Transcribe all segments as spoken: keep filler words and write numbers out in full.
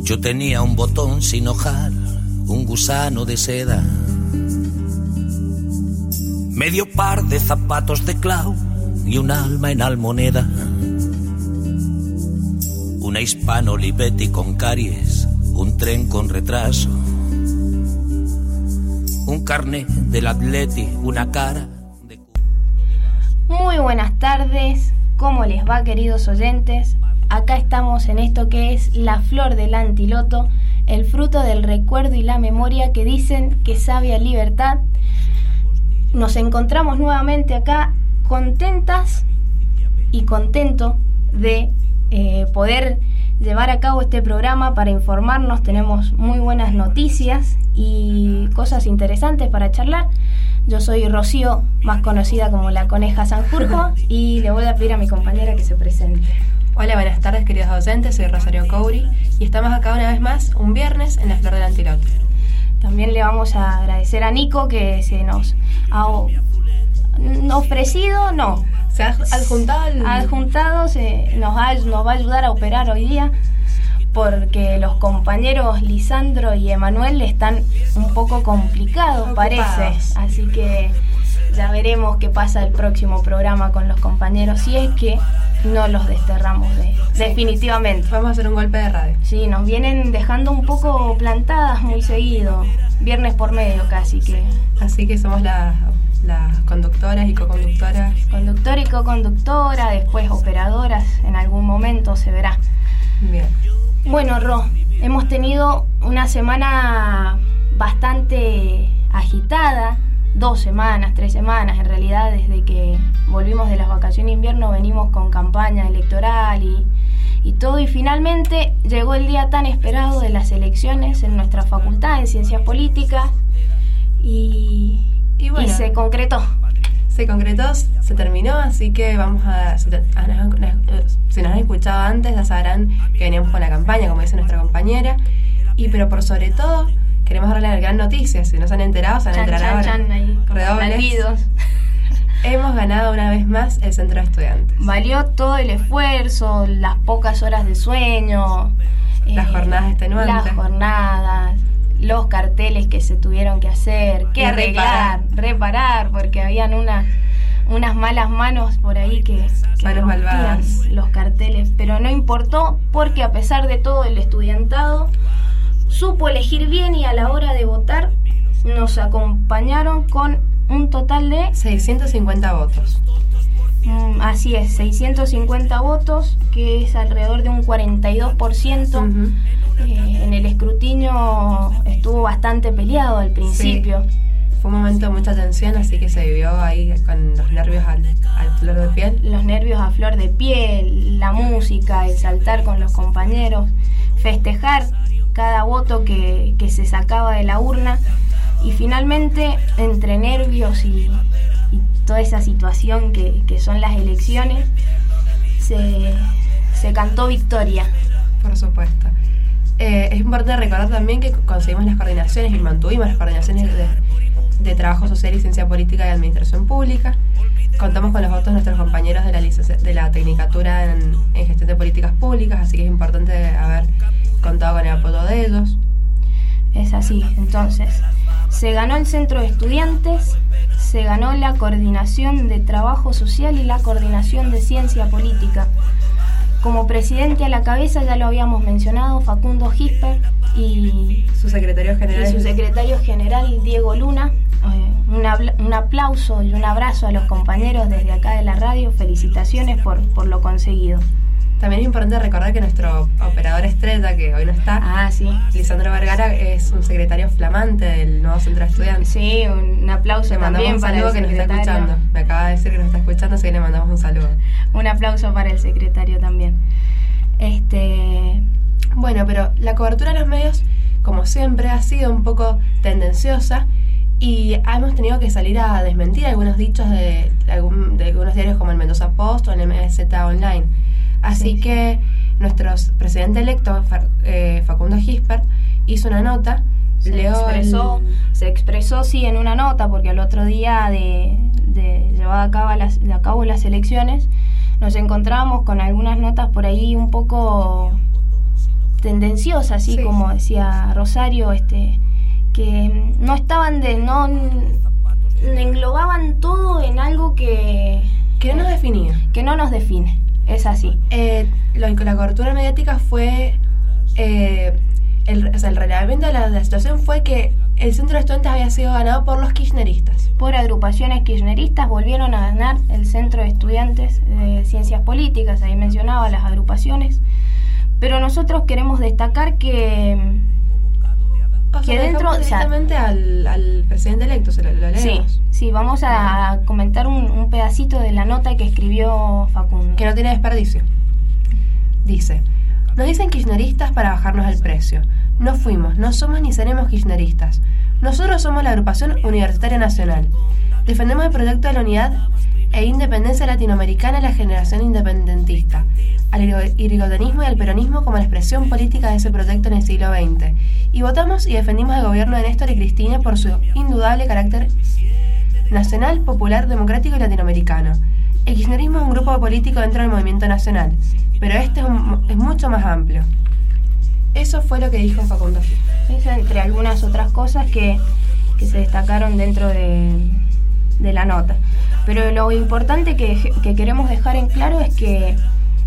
Yo tenía un botón sin hojar, un gusano de seda, medio par de zapatos de clau y un alma en almoneda. Una Hispano Olivetti con caries, un tren con retraso, un carnet del Atleti, una cara de... Muy buenas tardes, ¿cómo les va, queridos oyentes? Acá estamos en esto que es la flor del antiloto, el fruto del recuerdo y la memoria que dicen que sabe a libertad. Nos encontramos nuevamente acá contentas y contento de eh, poder llevar a cabo este programa para informarnos. Tenemos muy buenas noticias y cosas interesantes para charlar. Yo soy Rocío, más conocida como la Coneja Sanjurjo, y le voy a pedir a mi compañera que se presente. Hola, buenas tardes, queridos docentes, soy Rosario Couri y estamos acá una vez más, un viernes, en la Flor del Antiloto. También le vamos a agradecer a Nico que se nos ha ofrecido, no, se ha adjuntado, el... adjuntado se nos, ha, nos va a ayudar a operar hoy día, porque los compañeros Lisandro y Emanuel están un poco complicados, parece, así que ya veremos qué pasa el próximo programa con los compañeros, si es que no los desterramos de, sí, definitivamente. Vamos a hacer un golpe de radio. Sí, nos vienen dejando un poco plantadas muy seguido, viernes por medio casi que. Así que somos las la conductoras y coconductoras. Conductora y coconductora, después operadoras, en algún momento se verá. Bien. Bueno, Ro, hemos tenido una semana bastante agitada. Dos semanas, tres semanas, en realidad, desde que volvimos de las vacaciones de invierno venimos con campaña electoral y, y todo, y finalmente llegó el día tan esperado de las elecciones en nuestra facultad en Ciencias Políticas y, y, bueno, y se concretó. Se concretó, se terminó, así que vamos a... Si nos han escuchado antes, ya sabrán que veníamos con la campaña, como dice nuestra compañera, y pero por sobre todo... Queremos darle la gran noticia, si no se han enterado, se van a enterar ahora. Chan, ahí, Redobles. Hemos ganado una vez más el centro de estudiantes. Valió todo el esfuerzo, las pocas horas de sueño. Las eh, jornadas extenuantes. Las jornadas, los carteles que se tuvieron que hacer, que arreglar, reparar. reparar, porque habían unas, unas malas manos por ahí que, que manos malvadas. Los carteles. Pero no importó, porque a pesar de todo el estudiantado supo elegir bien y a la hora de votar nos acompañaron con un total de seiscientos cincuenta votos. Mm, así es, seiscientos cincuenta votos, que es alrededor de un cuarenta y dos por ciento. Uh-huh. Eh, en el escrutinio estuvo bastante peleado al principio. Sí. Fue un momento de mucha tensión, así que se vivió ahí con los nervios al, al flor de piel. Los nervios a flor de piel, la música, el saltar con los compañeros, festejar cada voto que, que se sacaba de la urna, y finalmente, entre nervios y, y toda esa situación que, que son las elecciones, se, se cantó victoria. Por supuesto. Eh, es importante recordar también que conseguimos las coordinaciones y mantuvimos las coordinaciones de, de Trabajo Social y Ciencia Política y Administración Pública. Contamos con los votos de nuestros compañeros de la, licencia, de la Tecnicatura en, en Gestión de Políticas Públicas, así que es importante haber contado con el apoyo de ellos. Es así, entonces, se ganó el centro de estudiantes, se ganó la coordinación de trabajo social y la coordinación de ciencia política. Como presidente a la cabeza, ya lo habíamos mencionado, Facundo Gisper, y su secretario general, y su secretario general Diego Luna. Eh, un, un aplauso y un abrazo a los compañeros desde acá de la radio, felicitaciones por, por lo conseguido. También es importante recordar que nuestro operador estrella, que hoy no está, ah, sí. Lisandro Vergara, es un secretario flamante del nuevo centro de estudiantes. Sí, un aplauso le también un para el saludo que nos está escuchando. Me acaba de decir que nos está escuchando, así que le mandamos un saludo. Un aplauso para el secretario también. Este, bueno, pero la cobertura de los medios, como siempre, ha sido un poco tendenciosa y hemos tenido que salir a desmentir algunos dichos de, de, algún, de algunos diarios como el Mendoza Post o el M Z Online. Así sí. que nuestro presidente electo, eh, Facundo Gisper, hizo una nota. Se leo expresó, el... se expresó sí en una nota, porque al otro día de, de llevar a cabo las, a cabo las elecciones nos encontramos con algunas notas por ahí un poco tendenciosa, así Sí. como decía Rosario, este, que no estaban de, no englobaban todo en algo que Que no nos definía. que no nos define, es así. Eh, lo- la cobertura mediática fue... Eh, el, o sea, el relevamiento de la, de la situación fue que el centro de estudiantes había sido ganado por los kirchneristas. Por agrupaciones kirchneristas volvieron a ganar el Centro de Estudiantes de Ciencias Políticas, ahí mencionaba las agrupaciones, pero nosotros queremos destacar que, O que sea, dentro, dejamos o sea, directamente al, al presidente electo, se lo, lo sí, leemos. sí, vamos a comentar un, un pedacito de la nota que escribió Facundo. Que no tiene desperdicio. Dice: nos dicen kirchneristas para bajarnos el precio. No fuimos, no somos ni seremos kirchneristas. Nosotros somos la Agrupación Universitaria Nacional. Defendemos el proyecto de la unidad e independencia latinoamericana y la generación independentista, al irigoyenismo y al peronismo como la expresión política de ese proyecto en el siglo veinte. Y votamos y defendimos el gobierno de Néstor y Cristina por su indudable carácter nacional, popular, democrático y latinoamericano. El kirchnerismo es un grupo político dentro del movimiento nacional, pero este es, un, es mucho más amplio. Eso fue lo que dijo Facundo Gil. Es entre algunas otras cosas que, que se destacaron dentro de, de la nota. Pero lo importante que, que queremos dejar en claro es que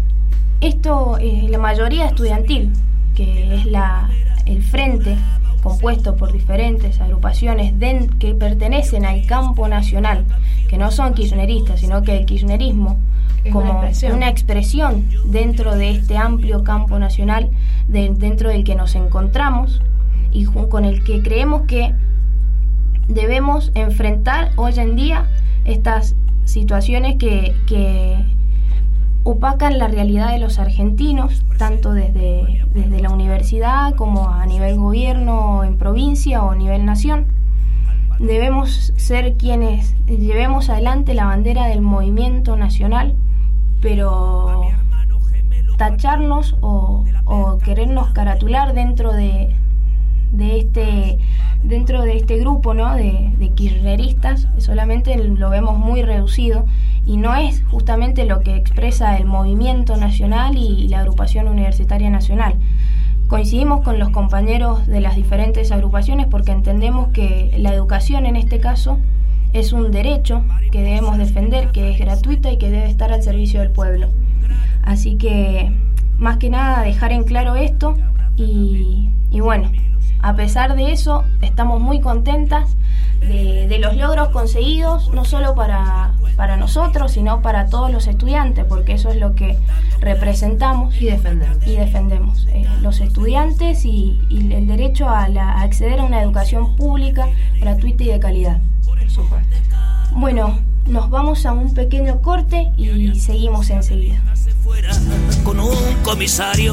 esto es la mayoría estudiantil, que es la, el frente compuesto por diferentes agrupaciones de, que pertenecen al campo nacional, que no son kirchneristas, sino que el kirchnerismo Es como una expresión. una expresión dentro de este amplio campo nacional, de, dentro del que nos encontramos y jun- con el que creemos que debemos enfrentar hoy en día estas situaciones que, que opacan la realidad de los argentinos, tanto desde, desde la universidad como a nivel gobierno en provincia o a nivel nación. Debemos ser quienes llevemos adelante la bandera del movimiento nacional, pero tacharnos o, o querernos caratular dentro de, de este dentro de este grupo, ¿no?, de, de kirchneristas, solamente lo vemos muy reducido y no es justamente lo que expresa el movimiento nacional y la agrupación universitaria nacional. Coincidimos con los compañeros de las diferentes agrupaciones porque entendemos que la educación en este caso es un derecho que debemos defender, que es gratuita y que debe estar al servicio del pueblo. Así que, más que nada, dejar en claro esto y, y bueno, a pesar de eso, estamos muy contentas de, de los logros conseguidos, no solo para, para nosotros, sino para todos los estudiantes, porque eso es lo que representamos Y defendemos. y defendemos. Eh, los estudiantes y, y el derecho a, la, a acceder a una educación pública, gratuita y de calidad. Por supuesto. Bueno, nos vamos a un pequeño corte y seguimos enseguida. Fuera con un comisario.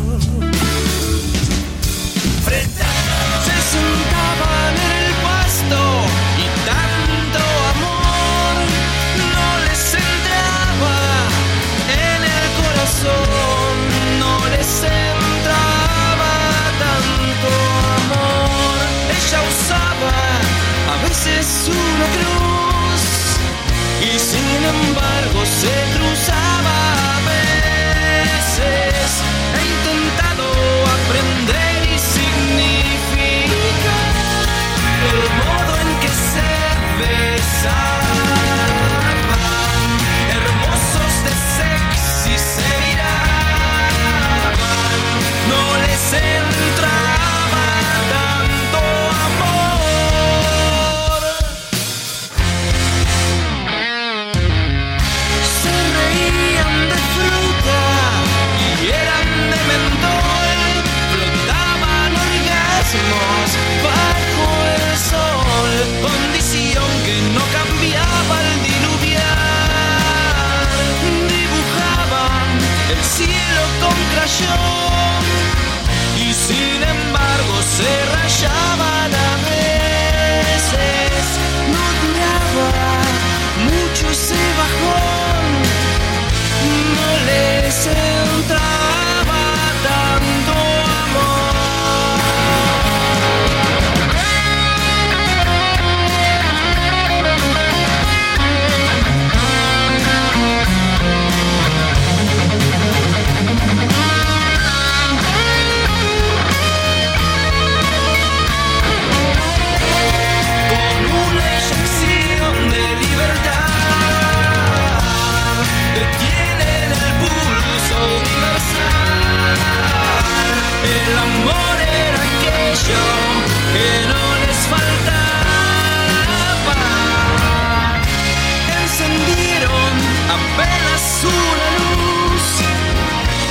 Frente a Se sentaban en el pasto y tanto amor no les entraba en el corazón, no les entraba tanto amor. Ella usaba a veces una cruz y sin embargo se cruzaba a veces. He intentado aprender y significar el modo en que se besaban, hermosos de sexy se miraban, no les entraba tanto amor. Se reían de fruta y eran de mentol, flotaban orgasmos bajo el sol, condición que no cambiaba al diluviar. Dibujaban el cielo con crayón y sin embargo se rayaban a veces. No duraba mucho ese bajón, no les entraba tanto amor.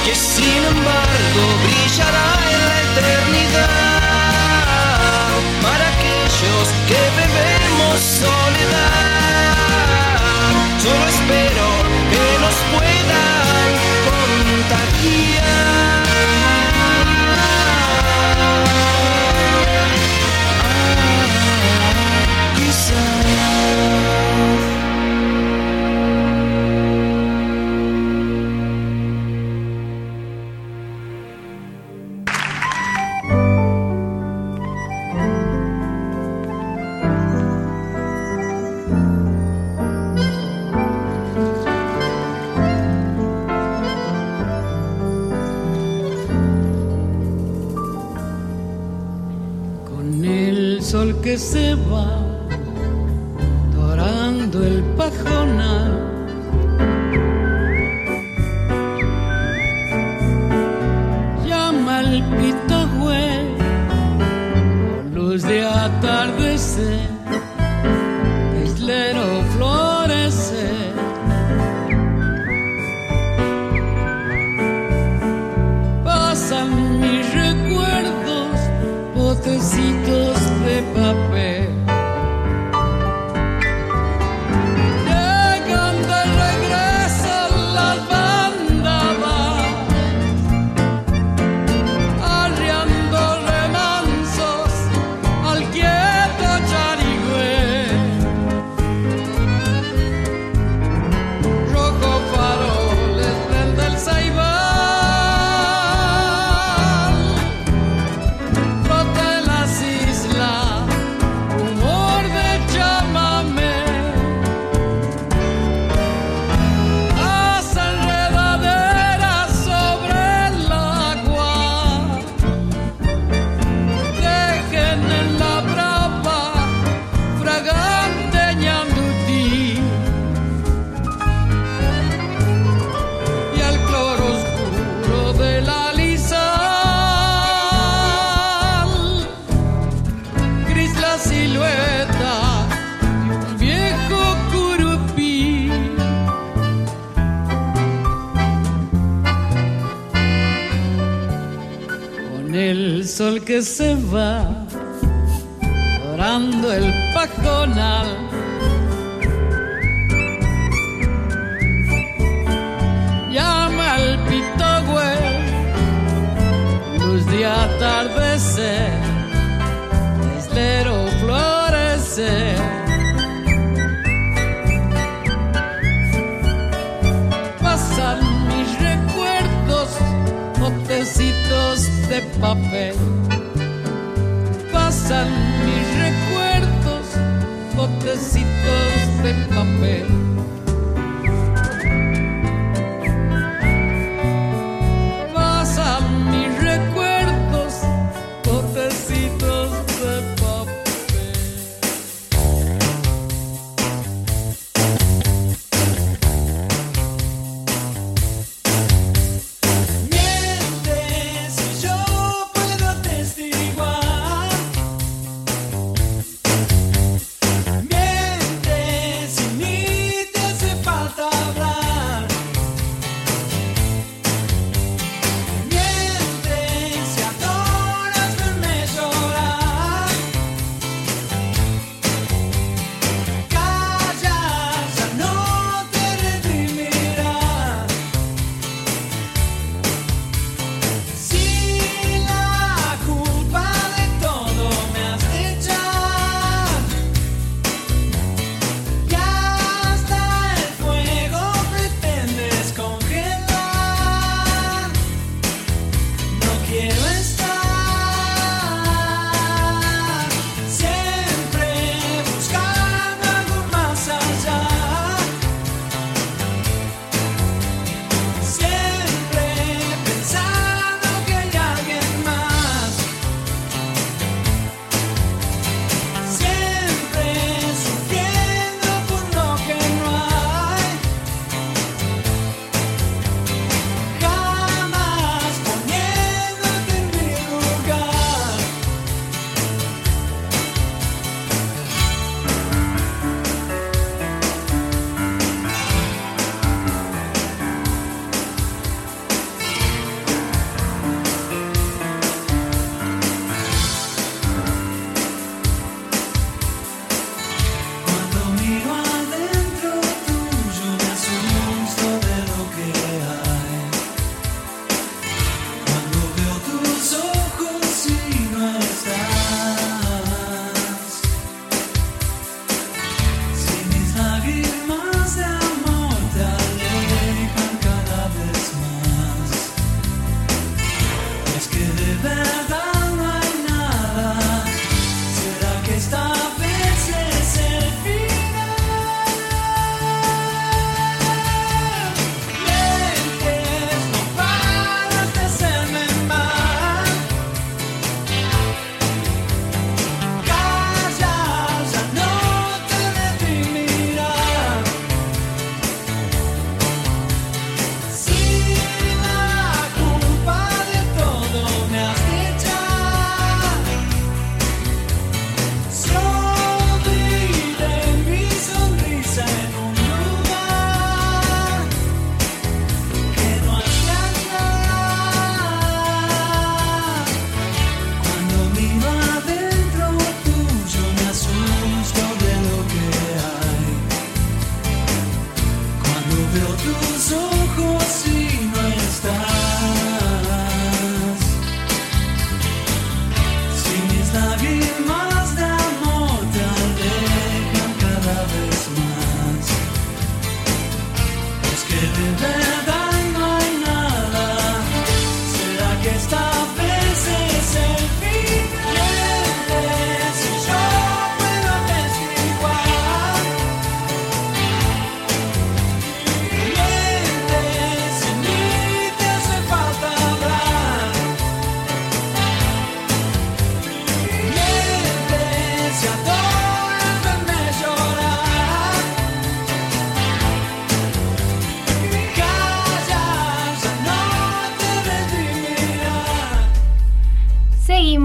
que sin embargo brillará en la eternidad para aquellos que bebemos soledad. Solo espero que nos puedan contagiar. Que se va dorando el pajonal, llama al pitahue con luz de atardecer, islero florece. Pasan mis recuerdos, botecitos de papel. Llegan de regreso las bandadas, arriando remansos al quieto Charigüe. Rojo faroles prende el Ceibal, flota en las islas humor de chamamé. Haz enredaderas sobre el agua, dejen en la brava fragante ñandutí y al cloro oscuro de la lisal, gris la silueta de un viejo curupí. Con el sol que se va dorando el pajonal, llama al pitahue luz de atardecer, islero florece. Pasan mis recuerdos, botecitos de papel. Pasan mis recuerdos, botecitos de papel. Pasan mis recuerdos, botecitos de papel. Mientes y yo puedo atestiguar. Mientes y ni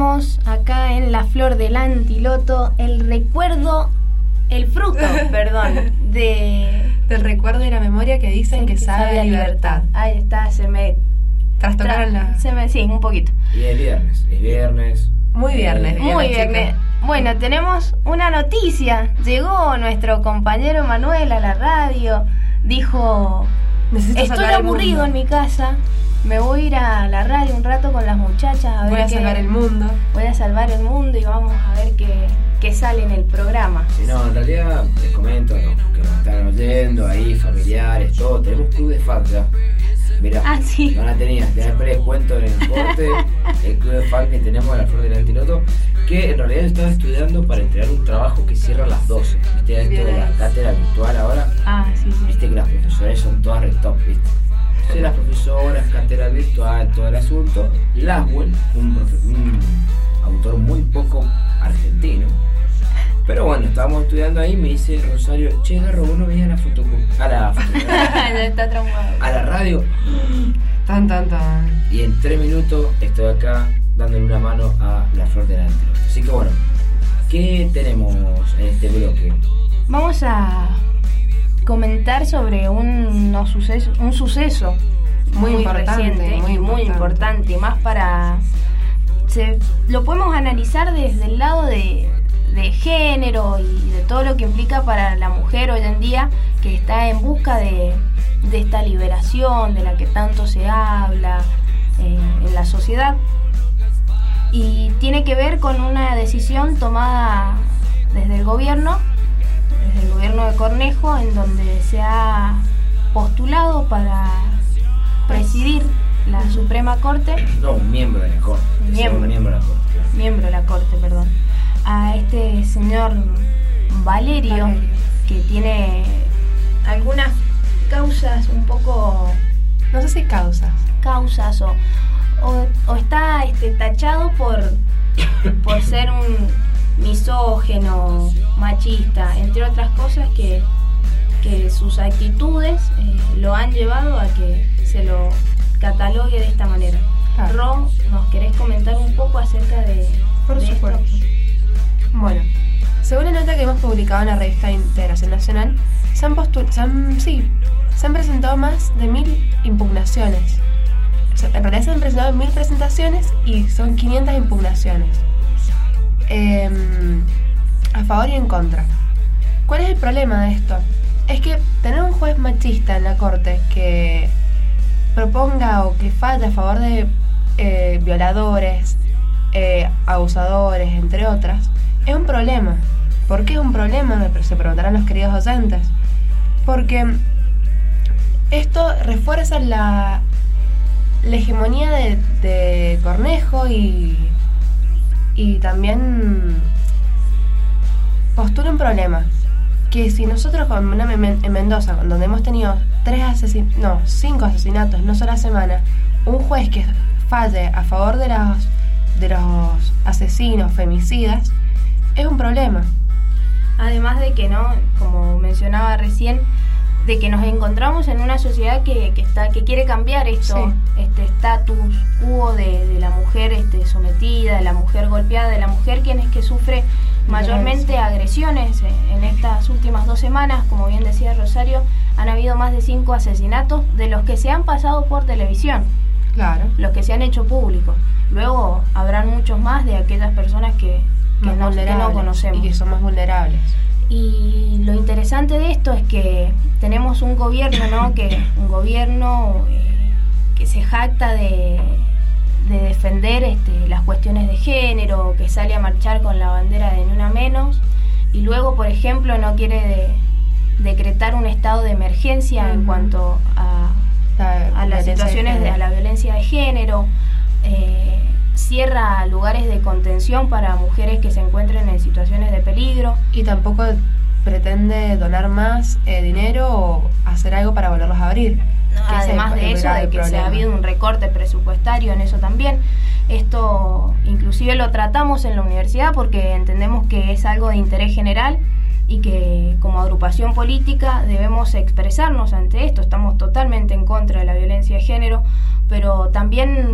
tenemos acá en La Flor del Antiloto el recuerdo, el fruto, perdón, de... Del recuerdo y la memoria que dicen que, que sabe a libertad. Ahí está, se me... Trastocaron la... Se me, sí, un poquito. Y es viernes, es viernes. Muy viernes. Eh, muy viernes. Bueno, tenemos una noticia. Llegó nuestro compañero Manuel a la radio. Dijo, necesito estoy salvar aburrido el en mi casa. Me voy a ir a la radio un rato con las muchachas. A ver voy a qué, salvar el mundo. Voy a salvar el mundo y vamos a ver qué, qué sale en el programa. Sí, no, en realidad les comento ¿no? que nos están oyendo ahí, familiares, todo. Tenemos club de fans ya. Mirá, ah, sí. no la tenía, después les cuento en el corte el club de fans que tenemos en La Flor del Antiloto, que en realidad estaba estudiando para entregar un trabajo que cierra a las doce. ¿Viste esto de la cátedra virtual ahora? Ah, sí, sí. Viste que las profesoras son todas re top, ¿viste? Entonces las profesoras, cátedra virtual, todo el asunto. Laswell, un, profe- un autor muy poco argentino. Pero bueno, estábamos estudiando ahí y me dice Rosario, che, Garro, vos no venías a la fotocopia, a la fotocopia, Ya está traumado. a la radio. Tan, tan, tan. Y en tres minutos estoy acá dándole una mano a La Flor del Antiloto. Así que bueno, ¿qué tenemos en este bloque? Vamos a comentar sobre un, unos suceso, un suceso Muy muy, importante, reciente muy y muy importante. importante, más para... Se, lo podemos analizar desde el lado de, de género y de todo lo que implica para la mujer hoy en día, que está en busca de, de esta liberación de la que tanto se habla eh, en la sociedad. Y tiene que ver con una decisión tomada desde el gobierno, desde el gobierno de Cornejo, en donde se ha postulado para presidir la Suprema Corte, No, un miembro de la corte. que sea Miembro. Un miembro de la corte. miembro de la Corte, perdón, a este señor Valerio, Valerio. que tiene algunas causas un poco No sé si causas. causas o, o, o está este, tachado por, por ser un misógeno, machista, entre otras cosas que, que sus actitudes eh, lo han llevado a que se lo catalogue de esta manera. Claro. Ro, ¿nos querés comentar un poco acerca de, Por de supuesto. esto? Bueno, según la nota que hemos publicado en la revista Integración Nacional, se han, postu- se han, sí, se han presentado más de mil impugnaciones. O sea, en realidad se han presentado mil presentaciones y son quinientas impugnaciones. Eh, a favor y en contra. ¿Cuál es el problema de esto? Es que tener un juez machista en la corte que proponga o que falle a favor de eh, violadores, eh, abusadores, entre otras, es un problema. ¿Por qué es un problema? Me- Se preguntarán los queridos docentes. Porque esto refuerza la, la hegemonía de, de Cornejo y, y también postula un problema. Que si nosotros con una- en Mendoza, donde hemos tenido tres asesin no, cinco asesinatos en una sola semana, un juez que falle a favor de los, de los asesinos, femicidas, es un problema. Además de que, no, como mencionaba recién, de que nos encontramos en una sociedad que, que está que quiere cambiar esto, Sí. este status quo de, de la mujer este, sometida, de la mujer golpeada, de la mujer quien es que sufre mayormente agresiones. En estas últimas dos semanas, como bien decía Rosario, han habido más de cinco asesinatos, de los que se han pasado por televisión, Claro. los que se han hecho públicos. Luego habrán muchos más de aquellas personas que, que, Más no, que no vulnerables conocemos. y que son más vulnerables. Y lo interesante de esto es que tenemos un gobierno, ¿no? que un gobierno eh, que se jacta de, de defender este, las cuestiones de género, que sale a marchar con la bandera de Ni Una Menos, y luego, por ejemplo, no quiere de- decretar un estado de emergencia en Ujú. cuanto a, La a las violencia situaciones de, género. a la violencia de género, eh, cierra lugares de contención para mujeres que se encuentren en situaciones de peligro. Y tampoco pretende donar más eh, dinero o hacer algo para volverlos a abrir. No, Que ese además es el de eso, grave de que se problema. ha habido un recorte presupuestario en eso también. Esto inclusive lo tratamos en la universidad porque entendemos que es algo de interés general y que como agrupación política debemos expresarnos ante esto. Estamos totalmente en contra de la violencia de género, pero también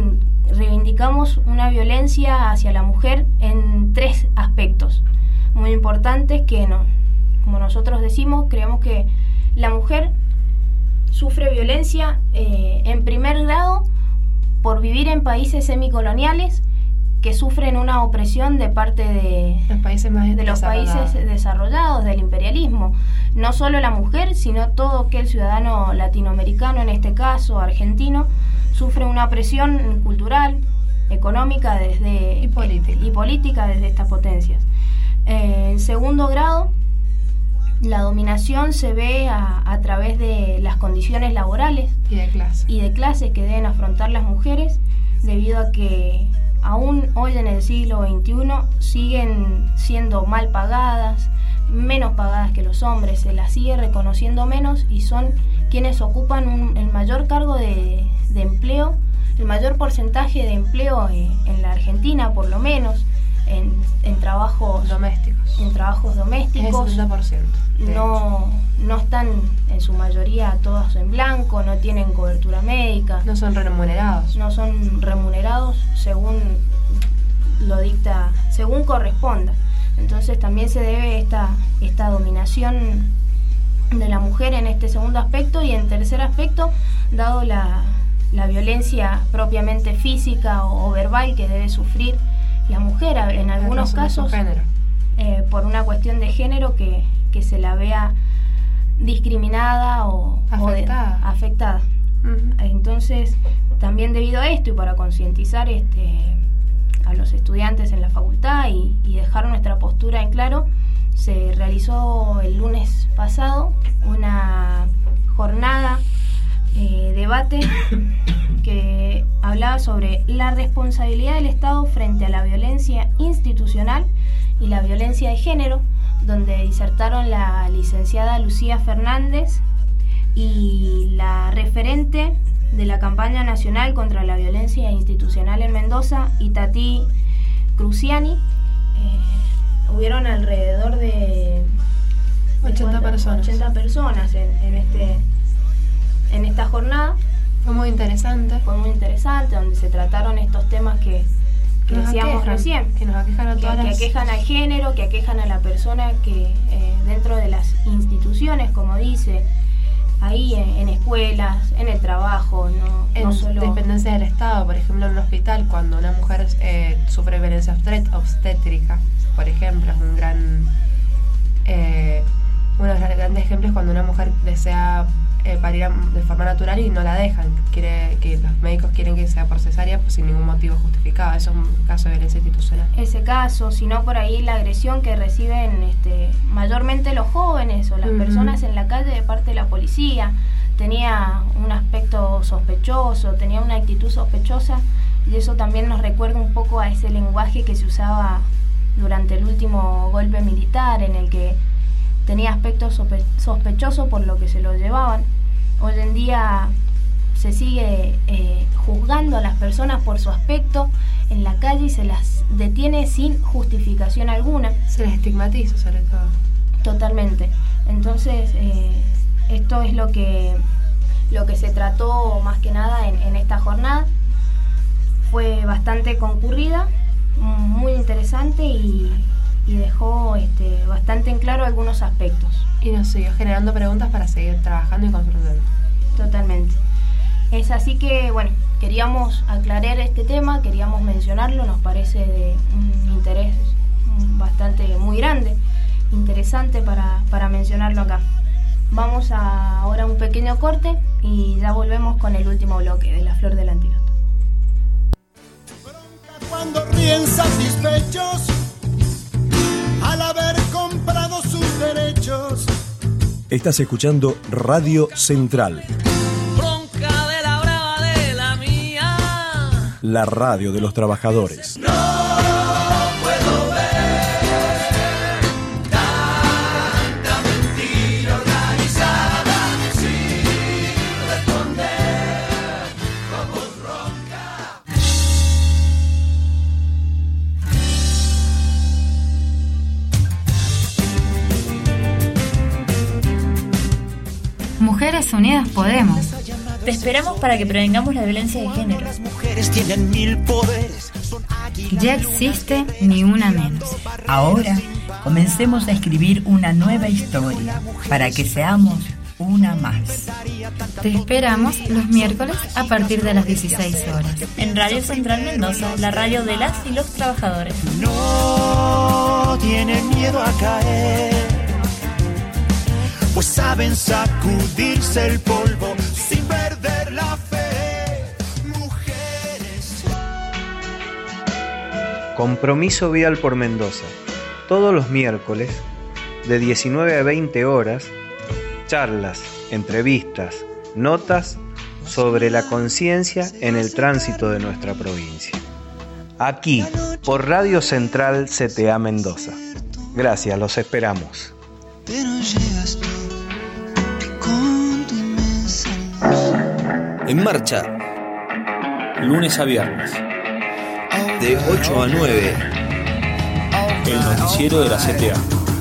reivindicamos una violencia hacia la mujer en tres aspectos muy importantes que, no, como nosotros decimos, creemos que la mujer sufre violencia eh, en primer grado por vivir en países semicoloniales que sufren una opresión de parte de los países, más de los países desarrollados, del imperialismo. No solo la mujer, sino todo aquel ciudadano latinoamericano, en este caso argentino, sufre una presión cultural, económica desde, y, política. y política desde estas potencias. Eh, en segundo grado, la dominación se ve a, a través de las condiciones laborales y de clase. y de clases que deben afrontar las mujeres, debido a que aún hoy en el siglo veintiuno siguen siendo mal pagadas, menos pagadas que los hombres, se las sigue reconociendo menos y son quienes ocupan un, el mayor cargo de, de empleo, el mayor porcentaje de empleo eh, en la Argentina, por lo menos, en, en trabajos domésticos. En trabajos domésticos. Es el setenta por ciento. No, no están en su mayoría todos en blanco, no tienen cobertura médica. No son remunerados. No son remunerados según lo dicta, según corresponda. Entonces también se debe esta, esta dominación de la mujer en este segundo aspecto, y en tercer aspecto, dado la, la violencia propiamente física o, o verbal que debe sufrir la mujer, en algunos casos eh, por una cuestión de género, que, que se la vea discriminada o afectada. O de, afectada. Uh-huh. Entonces, también debido a esto y para concientizar este, a los estudiantes en la facultad y, y dejar nuestra postura en claro, se realizó el lunes pasado una jornada, eh, debate que hablaba sobre la responsabilidad del Estado frente a la violencia institucional y la violencia de género, donde disertaron la licenciada Lucía Fernández y la referente de la campaña nacional contra la violencia institucional en Mendoza, Itatí Cruciani. Eh, hubieron alrededor de ochenta personas, ochenta personas en, en, este, en esta jornada. Fue muy interesante. Fue muy interesante, donde se trataron estos temas que, que decíamos aquejan, recién. Que nos aquejan a todas que, las... que aquejan al género, que aquejan a la persona que eh, dentro de las instituciones, como dice, ahí en, en escuelas, en el trabajo, no, en no solo... dependencias del Estado, por ejemplo en un hospital, cuando una mujer eh, sufre violencia obstétrica, por ejemplo, es un gran... Eh, uno de los grandes ejemplos cuando una mujer desea eh, parir de forma natural y no la dejan, quiere que los médicos quieren que sea por cesárea, pues sin ningún motivo justificado. Eso es un caso de violencia institucional. Ese caso, sino por ahí la agresión que reciben este, mayormente los jóvenes o las uh-huh. personas en la calle de parte de la policía. Tenía un aspecto sospechoso, tenía una actitud sospechosa, y eso también nos recuerda un poco a ese lenguaje que se usaba durante el último golpe militar, en el que tenía aspecto sospe- sospechoso por lo que se lo llevaban. Hoy en día se sigue eh, juzgando a las personas por su aspecto en la calle y se las detiene sin justificación alguna. Se les estigmatiza sobre todo. Totalmente. Entonces, eh, esto es lo que, lo que se trató más que nada en, en esta jornada. Fue bastante concurrida, muy interesante y... y dejó este, bastante en claro algunos aspectos. Y nos siguió generando preguntas para seguir trabajando y construyendo. Totalmente. Es así que, bueno, queríamos aclarar este tema, queríamos mencionarlo, nos parece de un interés bastante muy grande, interesante para, para mencionarlo acá. Vamos a ahora a un pequeño corte y ya volvemos con el último bloque de La Flor del Antíloto. Cuando ríen satisfechos al haber comprado sus derechos. Estás escuchando Radio Central. Bronca de la brava de la mía. La radio de los trabajadores. No puedo ver tanta mentira organizada sin responder con voz ronca. Mujeres Unidas Podemos. Te esperamos para que prevengamos la violencia de género. mujeres tienen mil poderes. Ya existe Ni Una Menos. Ahora comencemos a escribir una nueva historia para que seamos una más. Te esperamos los miércoles a partir de las dieciséis horas en Radio Central Mendoza, la radio de las y los trabajadores. No tienen miedo a caer, pues saben sacudirse el polvo sin perder la fe. Mujeres. Compromiso Vial por Mendoza. Todos los miércoles, de diecinueve a veinte horas, charlas, entrevistas, notas sobre la conciencia en el tránsito de nuestra provincia. Aquí, por Radio Central C T A Mendoza. Gracias, los esperamos. En marcha, lunes a viernes, de ocho a nueve, el noticiero de la C T A.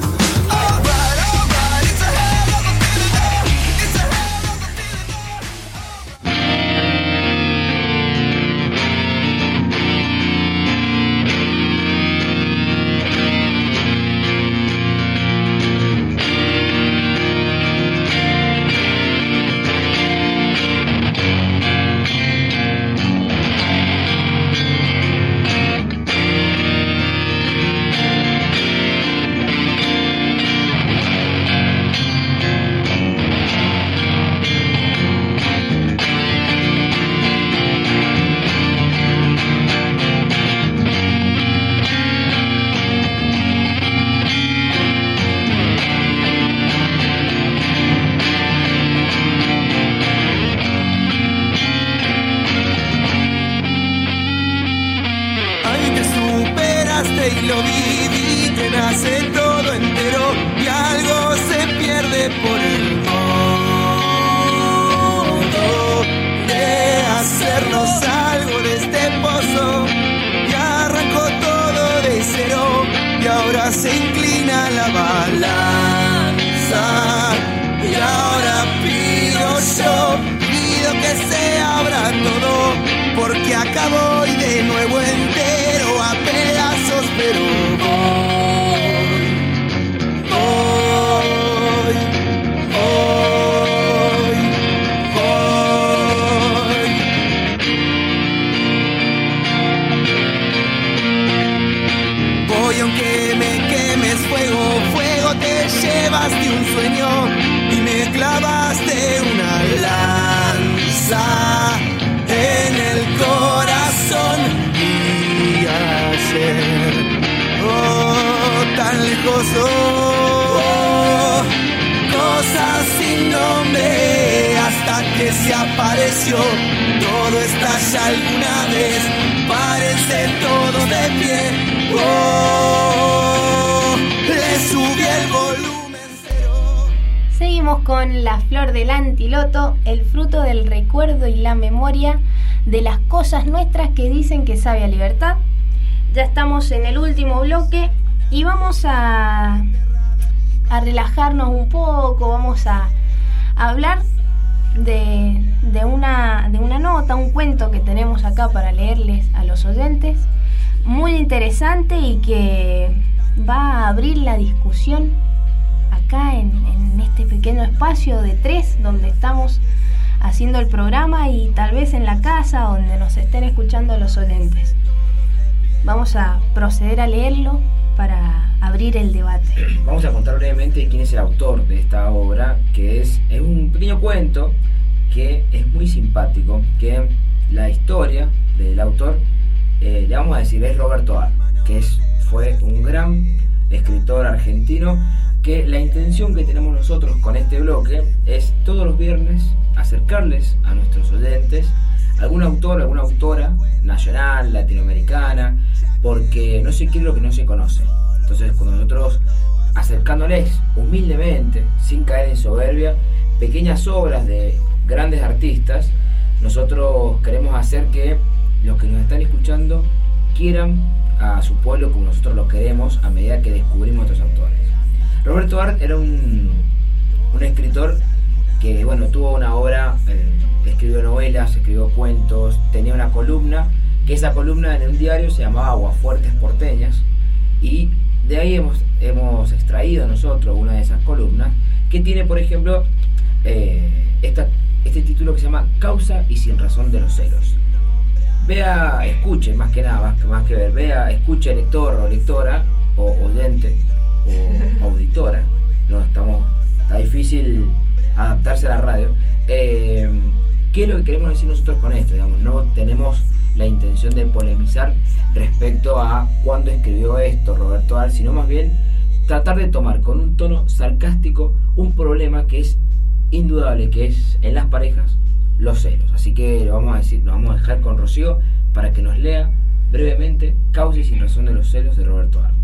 Y lo viví, que nace todo entero y algo se pierde por el modo de hacernos algo de este pozo. Y arrancó todo de cero y ahora se inclina la balanza. Y ahora pido yo, pido que se abra todo, porque acabo y de nuevo entero a pedazos, pero voy, voy, voy, voy. Voy aunque me quemes fuego, fuego te llevas de un sueño y me clavaste una lanza en el corazón. Y ayer, oh, tan lejos, oh, cosas sin nombre, hasta que se apareció. Todo estalla alguna vez, parece todo de pie. Oh, le subí el volumen cero. Seguimos con La Flor del Antiloto, el fruto del recuerdo y la memoria de las cosas nuestras que dicen que sabe a libertad. Ya estamos en el último bloque y vamos a, a relajarnos un poco, vamos a, a hablar de, de, una, de una nota, un cuento que tenemos acá para leerles a los oyentes, muy interesante y que va a abrir la discusión acá en, en este pequeño espacio de tres donde estamos haciendo el programa y tal vez en la casa donde nos estén escuchando los oyentes. Vamos a proceder a leerlo para abrir el debate. Vamos a contar brevemente quién es el autor de esta obra, que es, es un pequeño cuento que es muy simpático, que la historia del autor, eh, le vamos a decir, es Roberto Ar, que es, fue un gran escritor argentino, que la intención que tenemos nosotros con este bloque es todos los viernes acercarles a nuestros oyentes algún autor, alguna autora nacional, latinoamericana, porque no sé qué es lo que no se conoce. Entonces, cuando nosotros, acercándoles humildemente, sin caer en soberbia, pequeñas obras de grandes artistas, nosotros queremos hacer que los que nos están escuchando quieran a su pueblo como nosotros lo queremos a medida que descubrimos otros autores. Roberto Art era un, un escritor que, bueno, tuvo una obra eh, escribió novelas, escribió cuentos, tenía una columna, que esa columna en un diario se llamaba Aguafuertes Porteñas, y de ahí hemos, hemos extraído nosotros una de esas columnas, que tiene, por ejemplo, eh, esta, este título que se llama Causa y sin razón de los celos. Vea, escuche, más que nada, más que, más que ver, vea, escuche, lector o lectora, o oyente, o auditora, no estamos, está difícil adaptarse a la radio. Eh, ¿Qué es lo que queremos decir nosotros con esto? Digamos, no tenemos la intención de polemizar respecto a cuándo escribió esto Roberto Arlt, sino más bien tratar de tomar con un tono sarcástico un problema que es indudable, que es en las parejas los celos. Así que lo vamos a decir, lo vamos a dejar con Rocío para que nos lea brevemente Causa y sin razón de los celos de Roberto Arlt.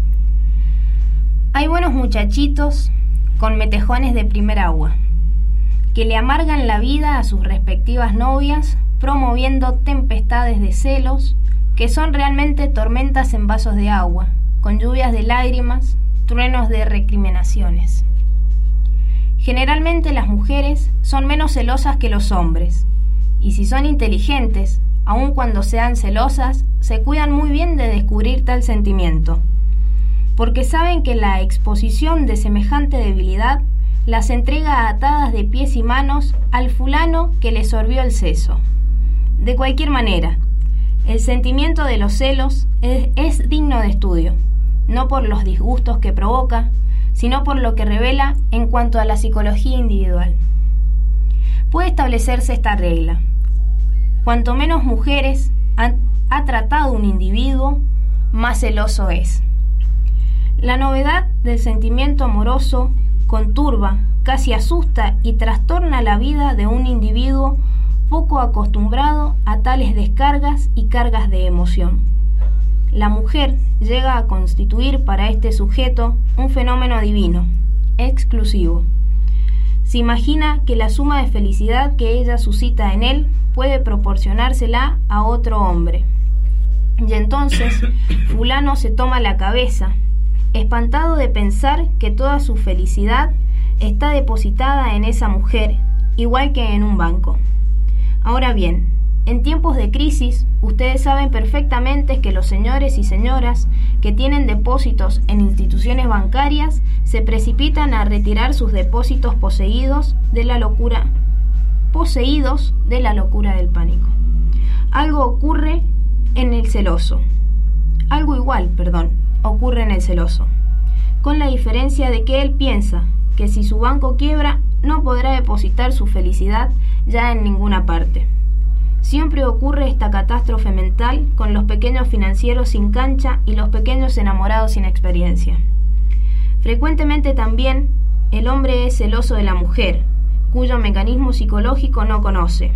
Hay buenos muchachitos con metejones de primer agua que le amargan la vida a sus respectivas novias, promoviendo tempestades de celos que son realmente tormentas en vasos de agua, con lluvias de lágrimas, truenos de recriminaciones. Generalmente las mujeres son menos celosas que los hombres, y si son inteligentes, aun cuando sean celosas, se cuidan muy bien de descubrir tal sentimiento, porque saben que la exposición de semejante debilidad las entrega atadas de pies y manos al fulano que les sorbió el seso. De cualquier manera, el sentimiento de los celos es, es digno de estudio, no por los disgustos que provoca, sino por lo que revela en cuanto a la psicología individual. Puede establecerse esta regla: cuanto menos mujeres ha, ha tratado un individuo, más celoso es. La novedad del sentimiento amoroso conturba, casi asusta y trastorna la vida de un individuo poco acostumbrado a tales descargas y cargas de emoción. La mujer llega a constituir para este sujeto un fenómeno divino, exclusivo. Se imagina que la suma de felicidad que ella suscita en él puede proporcionársela a otro hombre. Y entonces fulano se toma la cabeza, espantado de pensar que toda su felicidad está depositada en esa mujer, igual que en un banco. Ahora bien, en tiempos de crisis, ustedes saben perfectamente que los señores y señoras que tienen depósitos en instituciones bancarias se precipitan a retirar sus depósitos poseídos de la locura, poseídos de la locura del pánico. Algo ocurre en el celoso. Algo igual, perdón, ocurre en el celoso, con la diferencia de que él piensa que si su banco quiebra, no podrá depositar su felicidad ya en ninguna parte. Siempre ocurre esta catástrofe mental con los pequeños financieros sin cancha y los pequeños enamorados sin experiencia. Frecuentemente también el hombre es celoso de la mujer, cuyo mecanismo psicológico no conoce.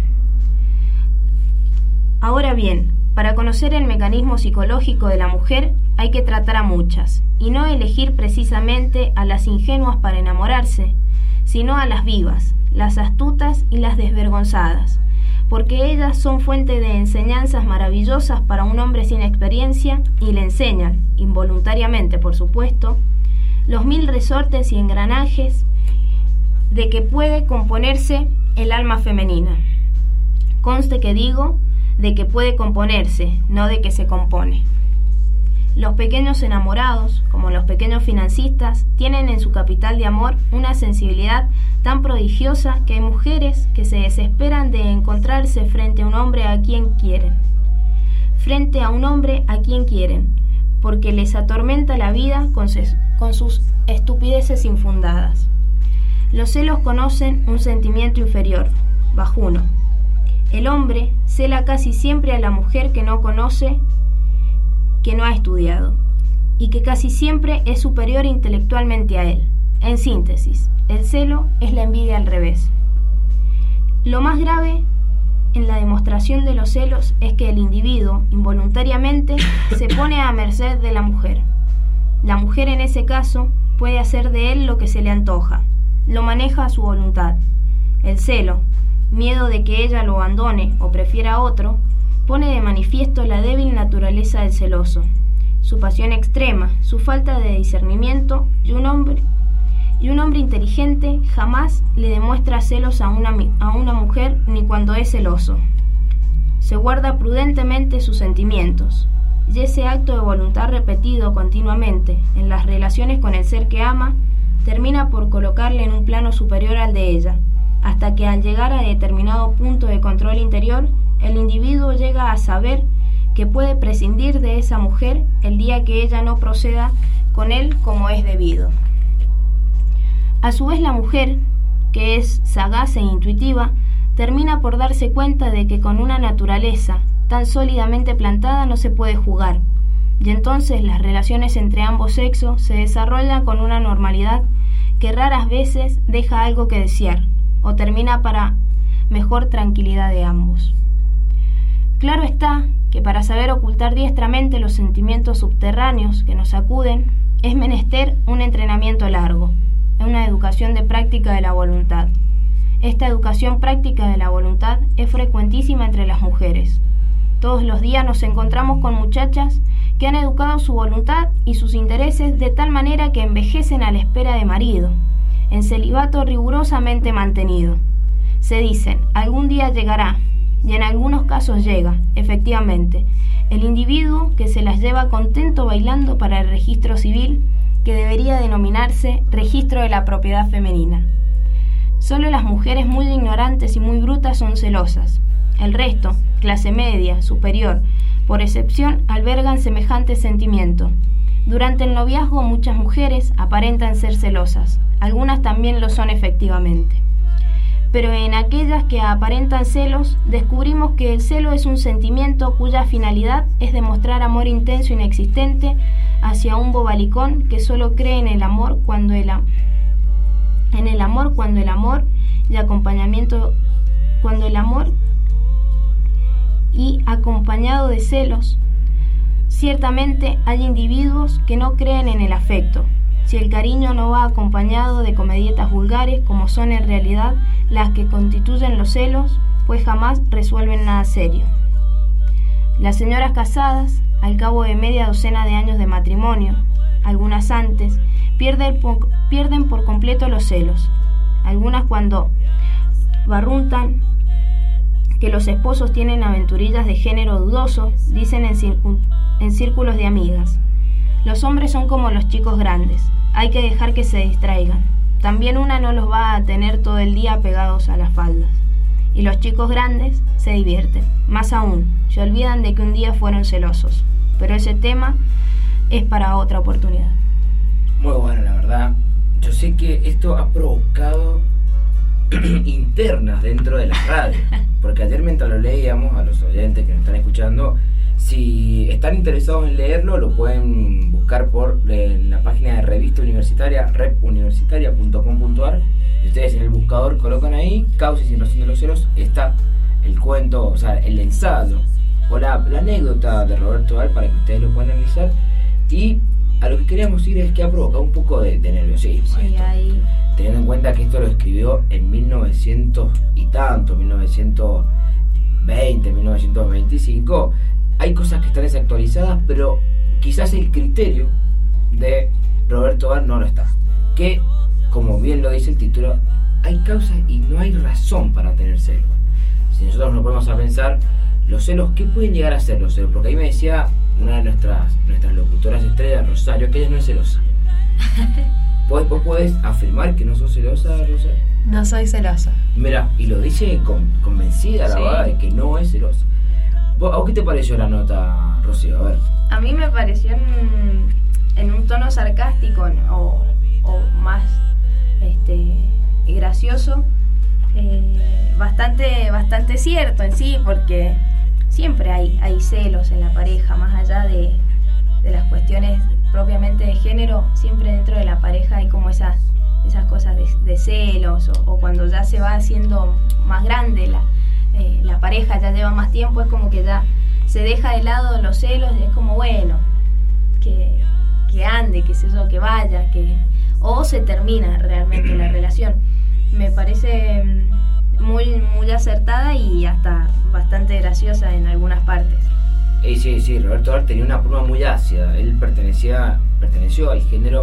Ahora bien, para conocer el mecanismo psicológico de la mujer hay que tratar a muchas, y no elegir precisamente a las ingenuas para enamorarse, sino a las vivas, las astutas y las desvergonzadas, porque ellas son fuente de enseñanzas maravillosas para un hombre sin experiencia y le enseñan, involuntariamente por supuesto, los mil resortes y engranajes de que puede componerse el alma femenina. Conste que digo de que puede componerse, no de que se compone. Los pequeños enamorados, como los pequeños financistas, tienen en su capital de amor una sensibilidad tan prodigiosa que hay mujeres que se desesperan de encontrarse frente a un hombre a quien quieren. Frente a un hombre a quien quieren, porque les atormenta la vida con, ses- con sus estupideces infundadas. Los celos conocen un sentimiento inferior, bajuno. El hombre cela casi siempre a la mujer que no conoce, que no ha estudiado, y que casi siempre es superior intelectualmente a él. En síntesis, el celo es la envidia al revés. Lo más grave en la demostración de los celos es que el individuo, involuntariamente, se pone a merced de la mujer. La mujer en ese caso puede hacer de él lo que se le antoja, lo maneja a su voluntad. El celo, miedo de que ella lo abandone o prefiera a otro, pone de manifiesto la débil naturaleza del celoso, su pasión extrema, su falta de discernimiento y un hombre Y un hombre inteligente jamás le demuestra celos a una, a una mujer ni cuando es celoso. Se guarda prudentemente sus sentimientos, y ese acto de voluntad repetido continuamente en las relaciones con el ser que ama termina por colocarle en un plano superior al de ella, hasta que al llegar a determinado punto de control interior, el individuo llega a saber que puede prescindir de esa mujer el día que ella no proceda con él como es debido. A su vez, la mujer, que es sagaz e intuitiva, termina por darse cuenta de que con una naturaleza tan sólidamente plantada no se puede jugar, y entonces las relaciones entre ambos sexos se desarrollan con una normalidad que raras veces deja algo que desear, o termina para mejor tranquilidad de ambos. Claro está que para saber ocultar diestramente los sentimientos subterráneos que nos sacuden, es menester un entrenamiento largo, una educación de práctica de la voluntad. Esta educación práctica de la voluntad es frecuentísima entre las mujeres. Todos los días nos encontramos con muchachas que han educado su voluntad y sus intereses de tal manera que envejecen a la espera de marido, en celibato rigurosamente mantenido. Se dicen, algún día llegará, y en algunos casos llega, efectivamente, el individuo que se las lleva contento bailando para el registro civil, que debería denominarse registro de la propiedad femenina. Solo las mujeres muy ignorantes y muy brutas son celosas. El resto, clase media, superior, por excepción, albergan semejante sentimiento. Durante el noviazgo muchas mujeres aparentan ser celosas, algunas también lo son efectivamente. Pero en aquellas que aparentan celos, descubrimos que el celo es un sentimiento cuya finalidad es demostrar amor intenso e inexistente hacia un bobalicón que solo cree en el amor cuando el, en el amor cuando el amor y acompañamiento cuando el amor y acompañado de celos. Ciertamente hay individuos que no creen en el afecto, si el cariño no va acompañado de comedietas vulgares, como son en realidad las que constituyen los celos, pues jamás resuelven nada serio. Las señoras casadas, al cabo de media docena de años de matrimonio, algunas antes, pierden por, pierden por completo los celos. Algunas, cuando barruntan que los esposos tienen aventurillas de género dudoso, dicen en, circun, en círculos de amigas: los hombres son como los chicos grandes, hay que dejar que se distraigan. También una no los va a tener todo el día pegados a las faldas. Y los chicos grandes se divierten. Más aún, se olvidan de que un día fueron celosos. Pero ese tema es para otra oportunidad. Muy bueno, la verdad. Yo sé que esto ha provocado internas dentro de la radio. Porque ayer, mientras lo leíamos, a los oyentes que nos están escuchando, si están interesados en leerlo, lo pueden buscar por eh, la página de revista universitaria, rep universitaria punto com punto ar. Y ustedes en el buscador colocan ahí Causa y sin razón de los celos, está el cuento, o sea, el ensayo o la, la anécdota de Roberto Val para que ustedes lo puedan analizar. Y a lo que queríamos ir es que ha provocado un poco de, de nerviosismo. Sí, ahí. Teniendo en cuenta que esto lo escribió en mil novecientos y tanto, mil novecientos veinte, mil novecientos veinticinco. Hay cosas que están desactualizadas, pero quizás el criterio de Roberto Val no lo está. Que, como bien lo dice el título, hay causas y no hay razón para tener celos. Si nosotros nos ponemos a pensar, los celos, ¿qué pueden llegar a ser los celos? Porque ahí me decía una de nuestras, nuestras locutoras estrellas, Rosario, que ella no es celosa. ¿Vos, vos podés afirmar que no sos celosa, Rosario? No soy celosa. Mira, y lo dice con, convencida, la sí. verdad, de que no es celosa. ¿A qué te pareció la nota, Rocío? A ver. A mí me pareció en, en un tono sarcástico o, o más este, gracioso, eh, bastante, bastante cierto en sí, porque siempre hay, hay celos en la pareja, más allá de, de las cuestiones propiamente de género, siempre dentro de la pareja hay como esas, esas cosas de, de celos, o, o cuando ya se va haciendo más grande la Eh, la pareja, ya lleva más tiempo, es como que ya se deja de lado los celos, es como bueno, que, que ande, que sé yo, que vaya, que o se termina realmente la relación. Me parece muy, muy acertada y hasta bastante graciosa en algunas partes. Eh, sí, sí, Roberto Val tenía una pluma muy ácida. Él pertenecía, perteneció al género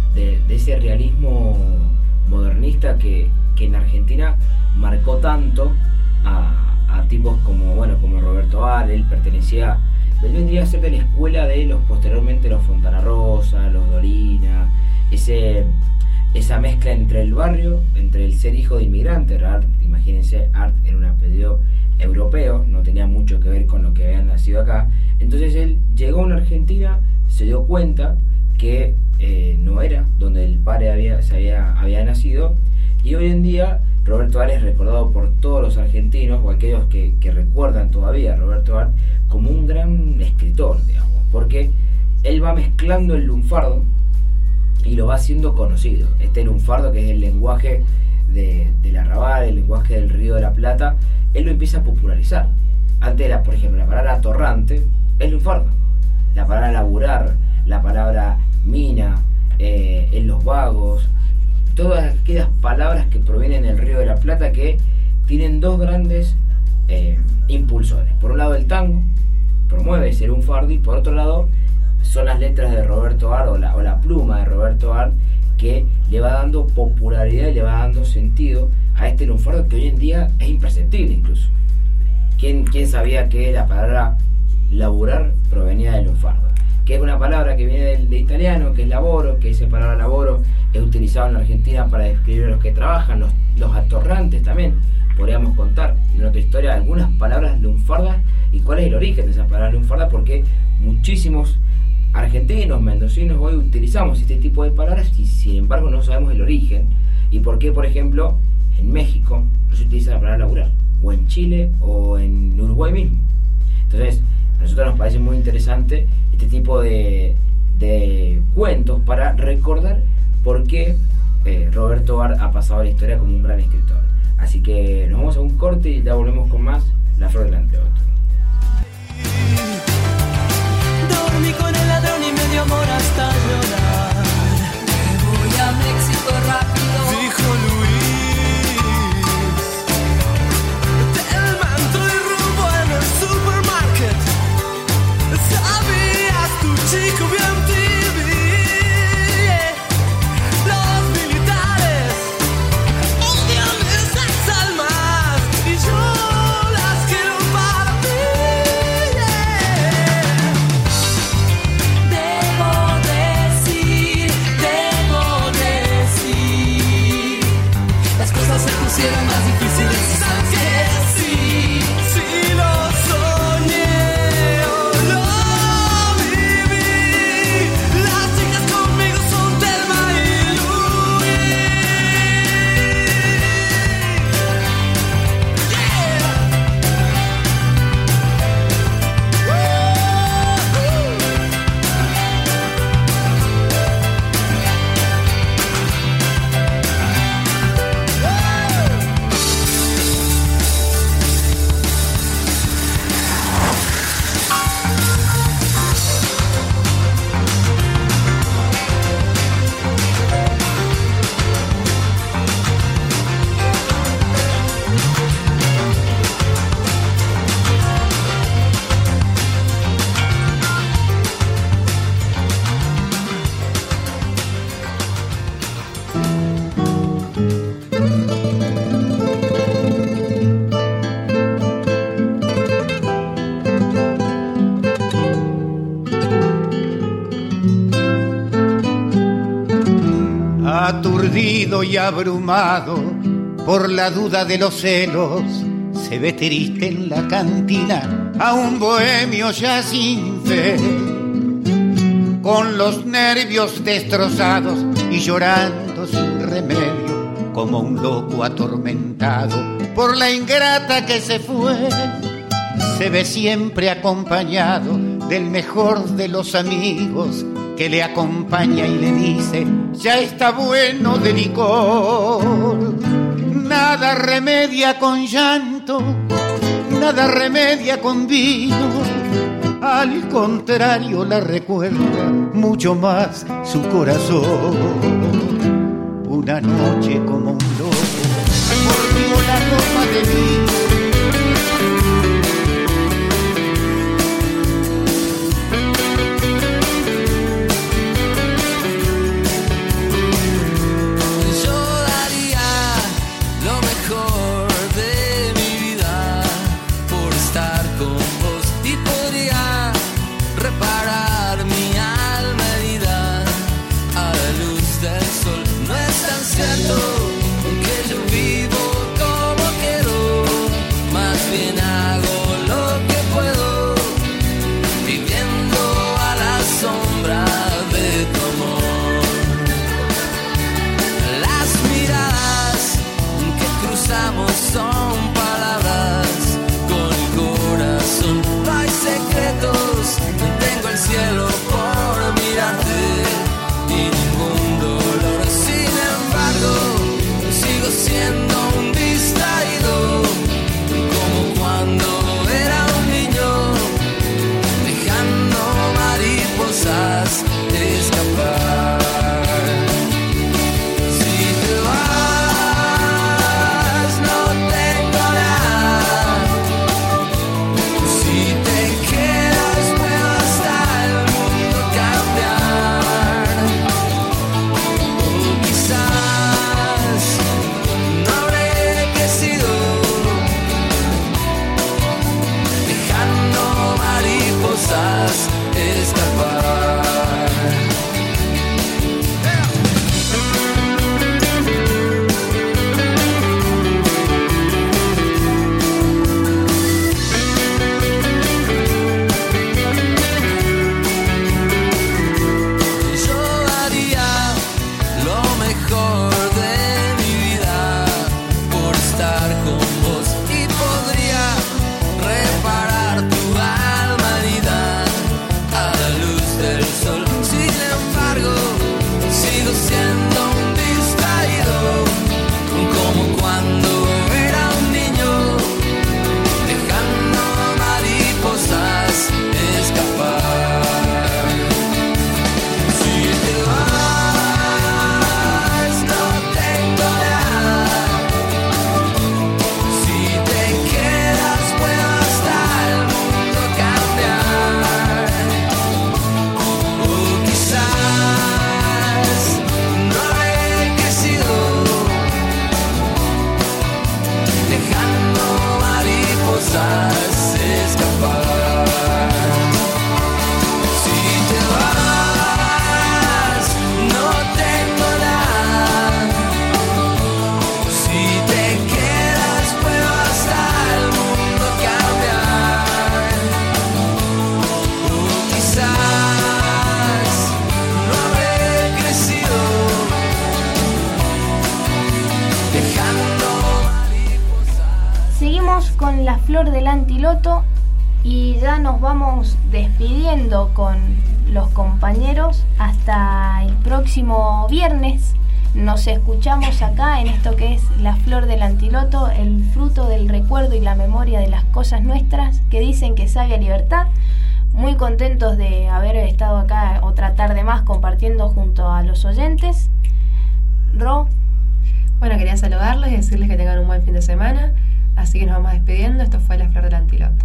de, de ese realismo modernista que, que en Argentina marcó tanto a, a tipos como, bueno, como Roberto Ar. Él pertenecía, él vendría a ser de la escuela de los posteriormente los Fontana Rosa, los Dolina, ese, esa mezcla entre el barrio, entre el ser hijo de inmigrante. Art, imagínense, Art era un apellido europeo, no tenía mucho que ver con lo que habían nacido acá. Entonces él llegó a una Argentina, se dio cuenta que eh, no era donde el padre había, se había, había nacido, y hoy en día Roberto Ar es recordado por todos los argentinos, o aquellos que, que recuerdan todavía a Roberto Ar, como un gran escritor, digamos, porque él va mezclando el lunfardo y lo va haciendo conocido. Este lunfardo, que es el lenguaje de, del arrabal, el lenguaje del Río de la Plata, él lo empieza a popularizar. Antes era, por ejemplo, la palabra torrante es lunfardo, la palabra laburar, la palabra mina, eh, en los vagos, todas aquellas palabras que provienen del Río de la Plata, que tienen dos grandes eh, impulsores. Por un lado, el tango promueve ser un fardo, y por otro lado son las letras de Roberto Ar, o la, o la pluma de Roberto Ar, que le va dando popularidad y le va dando sentido a este lunfardo, que hoy en día es imperceptible incluso. ¿Quién, quién sabía que la palabra laburar provenía del lunfardo? Que es una palabra que viene del de italiano, que es laboro, que esa palabra laboro es utilizada en la Argentina para describir a los que trabajan, los, los atorrantes también. Podríamos contar en otra historia algunas palabras lunfardas y cuál es el origen de esa palabra lunfarda, porque muchísimos argentinos, mendocinos hoy utilizamos este tipo de palabras y sin embargo no sabemos el origen y por qué, por ejemplo, en México no se utiliza la palabra laburar, o en Chile o en Uruguay mismo. Entonces a nosotros nos parece muy interesante este tipo de, de cuentos para recordar por qué eh, Roberto Ar ha pasado a la historia como un gran escritor. Así que nos vamos a un corte y ya volvemos con más La Flor del Anteojo. Dormí con el ladrón y me dio amor hasta llorar. Me voy a México rápido, dijo Luis. Del manto y rumbo en el supermarket. ¿Sabías tu chico bien T V? Los militares odian esas almas y yo las quiero para mí. Debo decir, debo decir, las cosas se pusieron más difíciles, ¿sabes que sí? Sí lo soñé o lo viví. Las chicas conmigo son Thelma y Louise. Aturdido y abrumado por la duda de los celos, se ve triste en la cantina a un bohemio ya sin fe, con los nervios destrozados y llorando sin remedio, como un loco atormentado por la ingrata que se fue. Se ve siempre acompañado del mejor de los amigos, que le acompaña y le dice: ya está bueno de licor. Nada remedia con llanto, nada remedia con vino, al contrario la recuerda mucho más su corazón. Una noche como un loco mordió la copa de vino. Flor del Antiloto y ya nos vamos despidiendo con los compañeros hasta el próximo viernes. Nos escuchamos acá en esto que es La Flor del Antiloto, el fruto del recuerdo y la memoria de las cosas nuestras que dicen que sabe a libertad. Muy contentos de haber estado acá otra tarde más compartiendo junto a los oyentes. Ro. Bueno, quería saludarlos y decirles que tengan un buen fin de semana, así que nos vamos despidiendo. Esto fue La Flor del Antiloto.